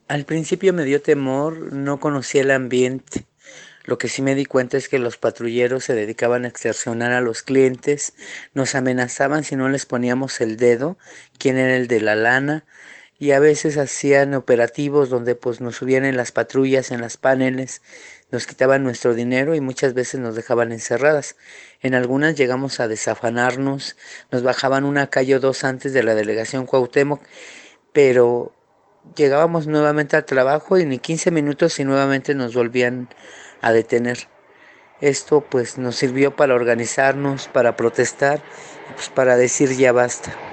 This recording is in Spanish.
Al principio me dio temor, no conocía el ambiente. Lo que sí me di cuenta es que los patrulleros se dedicaban a extorsionar a los clientes, nos amenazaban si no les poníamos el dedo, quién era el de la lana, y a veces hacían operativos donde pues nos subían en las patrullas, en las paneles, nos quitaban nuestro dinero y muchas veces nos dejaban encerradas. En algunas llegamos a desafanarnos, nos bajaban una calle o dos antes de la delegación Cuauhtémoc, pero llegábamos nuevamente al trabajo y ni 15 minutos y nuevamente nos volvían a detener. Esto pues nos sirvió para organizarnos, para protestar, pues para decir ya basta.